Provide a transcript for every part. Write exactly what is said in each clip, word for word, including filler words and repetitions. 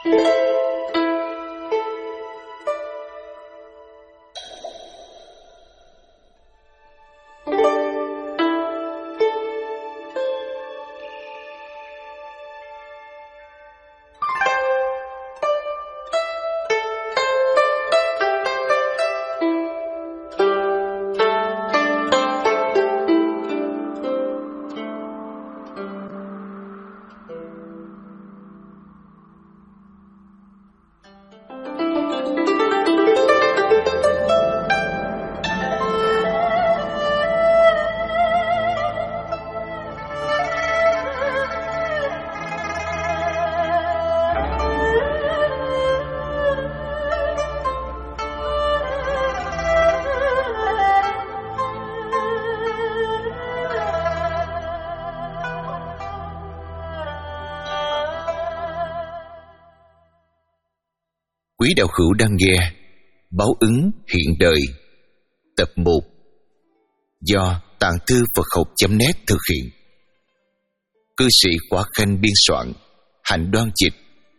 Quý đạo hữu đang nghe Báo ứng hiện đời tập một do Tạng Thư Phật Học chấm net thực hiện. Cư sĩ Khỏa Khanh biên soạn, Hạnh Đoan dịch.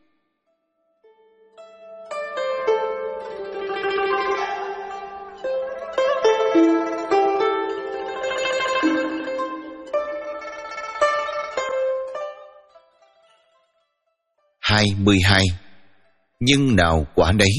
hai mươi hai. Nhưng nào quả đấy.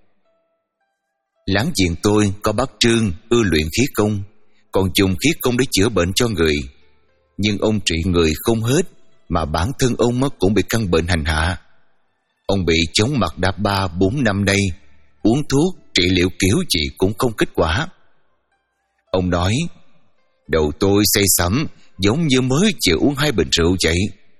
Láng giềng tôi có bác Trương ưa luyện khí công, còn dùng khí công để chữa bệnh cho người. Nhưng ông trị người không hết, mà bản thân ông cũng bị căn bệnh hành hạ. Ông bị chóng mặt đã ba bốn năm nay, uống thuốc trị liệu kiểu gì cũng không kết quả. Ông nói, đầu tôi say sẩm giống như mới chịu uống hai bình rượu vậy.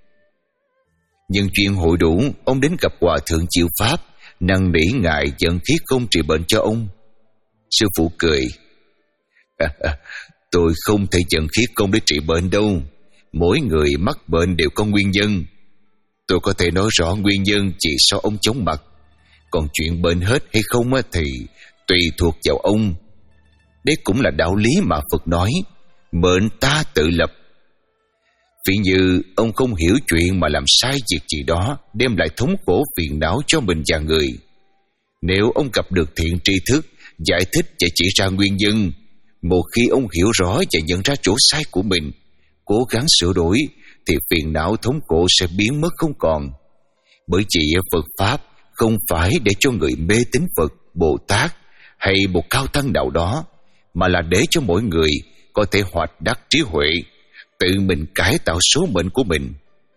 Nhưng chuyện hội đủ, ông đến gặp Hòa Thượng Chịu Pháp, năn nỉ ngài dẫn khí công trị bệnh cho ông. Sư phụ cười, à, à, tôi không thể dẫn khí công để trị bệnh đâu. Mỗi người mắc bệnh đều có nguyên nhân. Tôi có thể nói rõ nguyên nhân chỉ sao ông chóng mặt, còn chuyện bệnh hết hay không thì tùy thuộc vào ông. Đấy cũng là đạo lý mà Phật nói, mệnh ta tự lập. Vì như ông không hiểu chuyện mà làm sai việc gì đó, đem lại thống khổ phiền não cho mình và người. Nếu ông gặp được thiện tri thức, giải thích và chỉ ra nguyên nhân, một khi ông hiểu rõ và nhận ra chỗ sai của mình, cố gắng sửa đổi, thì phiền não thống khổ sẽ biến mất không còn. Bởi vì Phật Pháp không phải để cho người mê tín Phật, Bồ Tát hay một cao tăng nào đó, mà là để cho mỗi người có thể hoạch đắc trí huệ, tự mình cải tạo số mệnh của mình.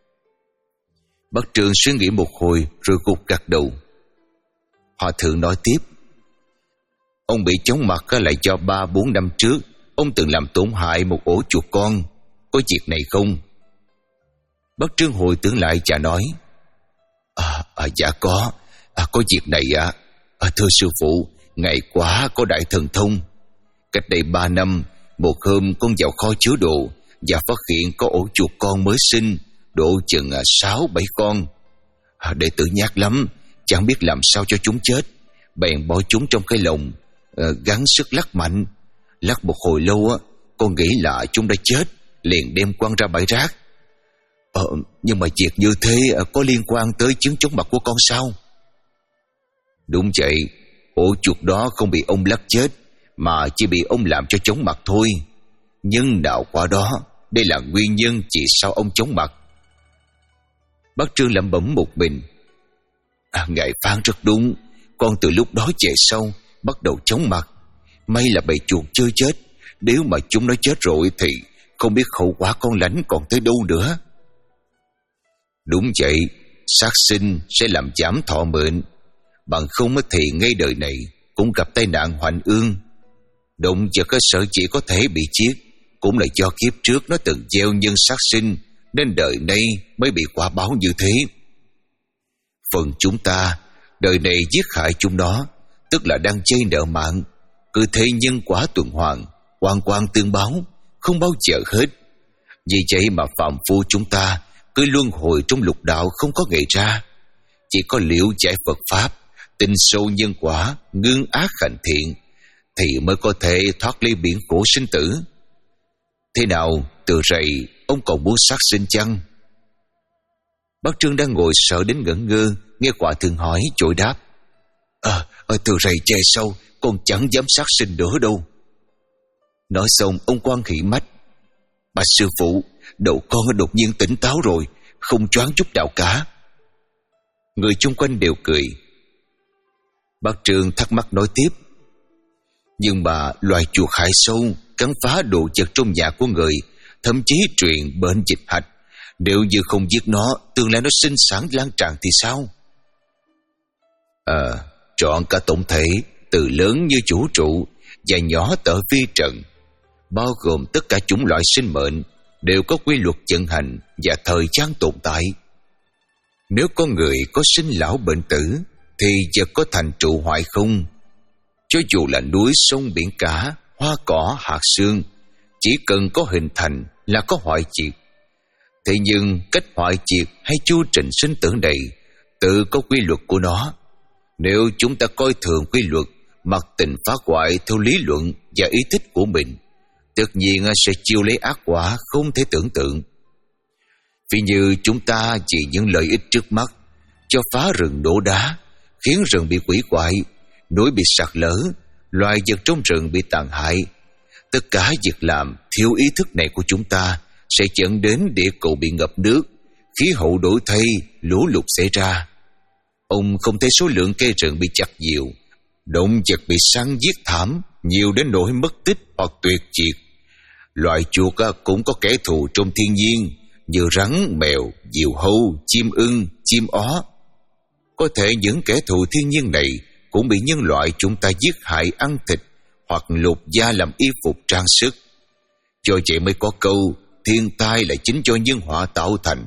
Bác Trương suy nghĩ một hồi rồi gục gật đầu. Hòa Thượng nói tiếp, ông bị chóng mặt lại do ba bốn năm trước ông từng làm tổn hại một ổ chuột con, có việc này không? Bác Trương hồi tưởng lại và nói, à, à, dạ có, à, có việc này ạ. À. À, thưa sư phụ, ngài quá có đại thần thông. Cách đây ba năm, một hôm con vào kho chứa đồ và phát hiện có ổ chuột con mới sinh, độ chừng sáu bảy con. À, đệ tử nhát lắm, chẳng biết làm sao cho chúng chết, bèn bỏ chúng trong cái lồng, à, gắng sức lắc mạnh. Lắc một hồi lâu á, con nghĩ là chúng đã chết, liền đem quăng ra bãi rác. Ờ, nhưng mà việc như thế có liên quan tới chứng chóng mặt của con sao? Đúng vậy, ổ chuột đó không bị ông lắc chết, mà chỉ bị ông làm cho chóng mặt thôi. Nhưng đạo quả đó, đây là nguyên nhân chỉ sao ông chóng mặt. Bác Trương lẩm bẩm một mình, à, ngài phán rất đúng, con từ lúc đó về sau bắt đầu chóng mặt. May là bầy chuột chưa chết, nếu mà chúng nó chết rồi thì không biết hậu quả con lãnh còn tới đâu nữa. Đúng vậy, sát sinh sẽ làm giảm thọ mệnh, bằng không thì ngay đời này cũng gặp tai nạn hoành ương. Động vật cơ sở chỉ có thể bị giết, cũng là do kiếp trước nó từng gieo nhân sát sinh, nên đời nay mới bị quả báo như thế. Phần chúng ta, đời này giết hại chúng nó, tức là đang chơi nợ mạng, cứ thế nhân quả tuần hoàn, hoàn quan tương báo, không bao giờ hết. Vì vậy mà phạm phu chúng ta cứ luân hồi trong lục đạo không có ngày ra. Chỉ có liễu giải Phật Pháp, tin sâu nhân quả, ngưng ác hành thiện, thì mới có thể thoát ly biển khổ sinh tử. Thế nào, từ rày ông còn muốn sát sinh chăng? Bác Trương đang ngồi sợ đến ngẩn ngơ, nghe Hòa Thượng hỏi vội đáp: Ờ, à, từ rầy che sâu, con chẳng dám sát sinh nữa đâu. Nói xong ông Quan khỉ mắt: Bạch sư phụ, đầu con đột nhiên tỉnh táo rồi, không choáng chút nào cả. Người chung quanh đều cười. Bác Trương thắc mắc nói tiếp: Nhưng mà loài chuột hại sâu cắn phá đồ vật trong nhà của người, thậm chí truyền bệnh dịch hạch, nếu như không giết nó, tương lai nó sinh sản lan tràn thì sao? À, trọn cả tổng thể, từ lớn như vũ trụ và nhỏ tở vi trần, bao gồm tất cả chủng loại sinh mệnh, đều có quy luật vận hành và thời gian tồn tại. Nếu con người có sinh lão bệnh tử, thì vật có thành trụ hoại không? Cho dù là núi sông biển cả, hoa cỏ hạt sương, chỉ cần có hình thành là có hoại diệt. Thế nhưng cách hoại diệt hay chu trình sinh tử này tự có quy luật của nó. Nếu chúng ta coi thường quy luật, mặc tình phá hoại theo lý luận và ý thích của mình, tất nhiên sẽ chịu lấy ác quả không thể tưởng tượng. Vì như chúng ta vì những lợi ích trước mắt cho phá rừng đổ đá, khiến rừng bị hủy hoại, núi bị sạt lở, loài vật trong rừng bị tàn hại. Tất cả việc làm thiếu ý thức này của chúng ta sẽ dẫn đến địa cầu bị ngập nước, khí hậu đổi thay, lũ lụt xảy ra. Ông không thấy số lượng cây rừng bị chặt nhiều, động vật bị săn giết thảm, nhiều đến nỗi mất tích hoặc tuyệt diệt. Loài chuột cũng có kẻ thù trong thiên nhiên, như rắn, mèo, diều hâu, chim ưng, chim ó. Có thể những kẻ thù thiên nhiên này cũng bị nhân loại chúng ta giết hại ăn thịt hoặc lột da làm y phục trang sức. Do vậy mới có câu thiên tai là chính do nhân họa tạo thành.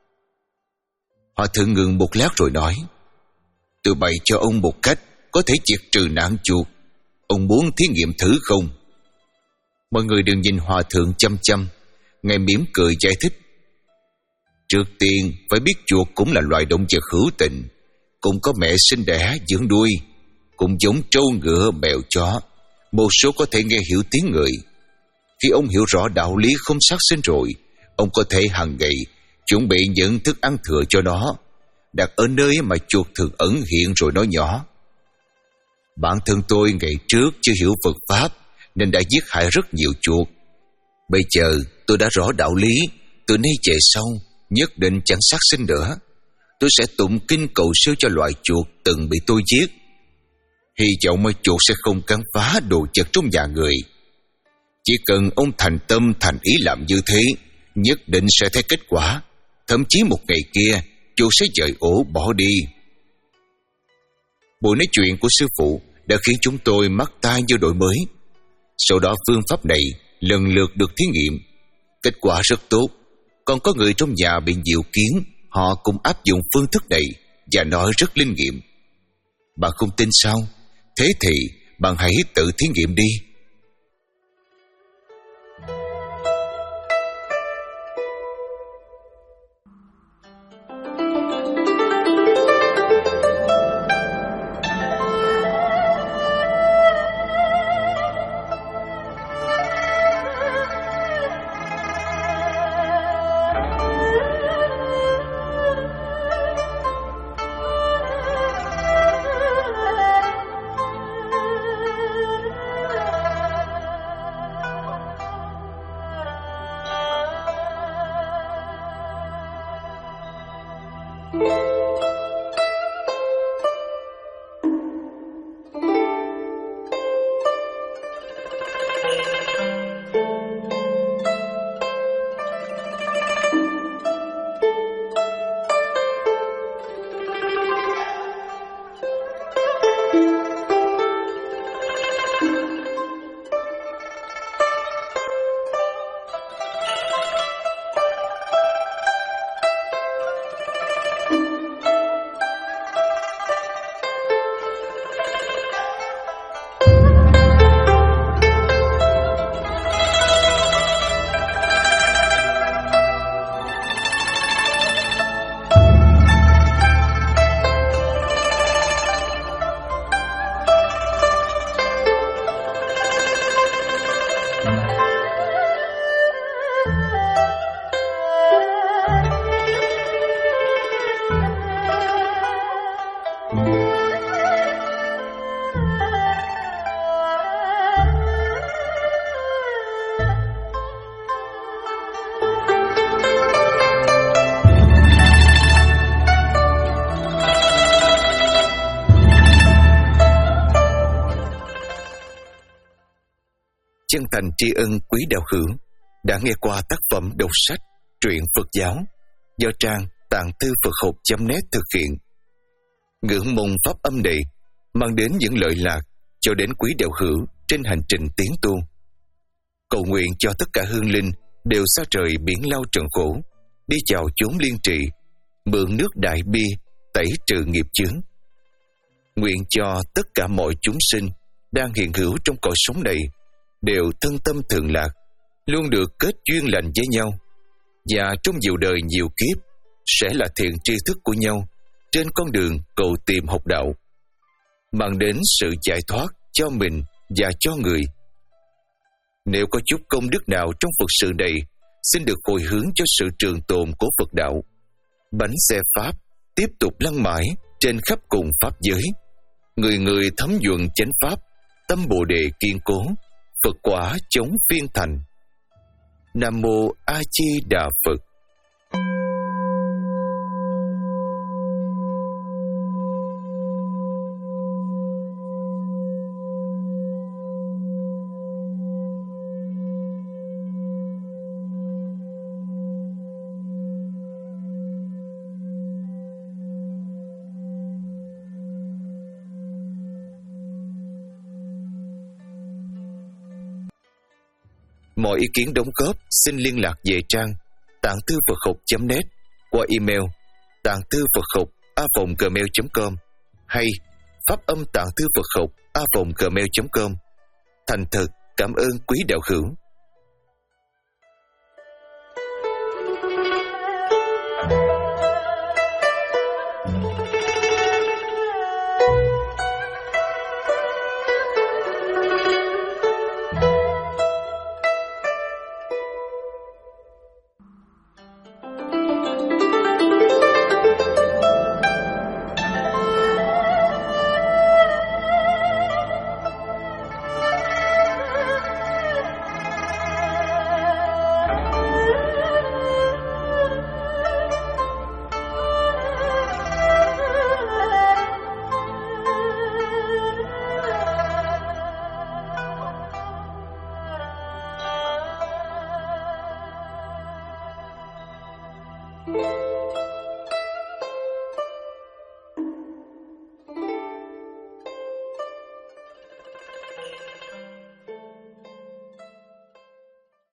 Hòa Thượng ngừng một lát rồi nói: Tôi bày cho ông một cách có thể diệt trừ nạn chuột. Ông muốn thí nghiệm thử không? Mọi người đừng nhìn Hòa Thượng chăm chăm. Ngài mỉm cười giải thích: Trước tiên phải biết chuột cũng là loài động vật hữu tình, cũng có mẹ sinh đẻ dưỡng nuôi, cũng giống trâu ngựa mèo chó. Một số có thể nghe hiểu tiếng người. Khi ông hiểu rõ đạo lý không sát sinh rồi, ông có thể hàng ngày chuẩn bị những thức ăn thừa cho nó, đặt ở nơi mà chuột thường ẩn hiện rồi nói nhỏ. Bản thân tôi ngày trước chưa hiểu Phật Pháp nên đã giết hại rất nhiều chuột. Bây giờ tôi đã rõ đạo lý, từ nay về sau nhất định chẳng sát sinh nữa. Tôi sẽ tụng kinh cầu siêu cho loài chuột từng bị tôi giết. Hy vọng mà chuột sẽ không cắn phá đồ vật trong nhà người. Chỉ cần ông thành tâm thành ý làm như thế, nhất định sẽ thấy kết quả. Thậm chí một ngày kia chuột sẽ dời ổ bỏ đi. Buổi nói chuyện của sư phụ đã khiến chúng tôi mắc tai như đổi mới. Sau đó phương pháp này lần lượt được thí nghiệm. Kết quả rất tốt. Còn có người trong nhà bị nhiều kiến, họ cũng áp dụng phương thức này và nói rất linh nghiệm. Bạn không tin sao? Thế thì bạn hãy tự thí nghiệm đi. chân thành tri ân quý đạo hữu đã nghe qua tác phẩm đọc sách truyện Phật giáo do trang tạng thư Phật học chấm net thực hiện. Ngưỡng mong pháp âm này mang đến những lợi lạc cho đến quý đạo hữu trên hành trình tiến tu. Cầu nguyện cho tất cả hương linh đều xa trời biển lao trần khổ, đi chào chốn liên trị, mượn nước đại bi tẩy trừ nghiệp chướng. Nguyện cho tất cả mọi chúng sinh đang hiện hữu trong cõi sống này đều thân tâm thường lạc, luôn được kết duyên lành với nhau, và trong nhiều đời nhiều kiếp sẽ là thiện tri thức của nhau trên con đường cầu tìm học đạo, mang đến sự giải thoát cho mình và cho người. Nếu có chút công đức nào trong Phật sự này, xin được hồi hướng cho sự trường tồn của Phật đạo. Bánh xe Pháp tiếp tục lăn mãi trên khắp cùng Pháp giới. Người người thấm nhuận chánh Pháp, tâm Bồ Đề kiên cố, Phật quả chống phiên thành. Nam Mô A Di Đà Phật. Mọi ý kiến đóng góp xin liên lạc về trang tạng thư Phật học chấm net qua email tạng thư Phật học a vòng gmail chấm com hay pháp âm tạng thư Phật học a vòng gmail chấm com. Thành thật cảm ơn quý đạo hữu. Thank you.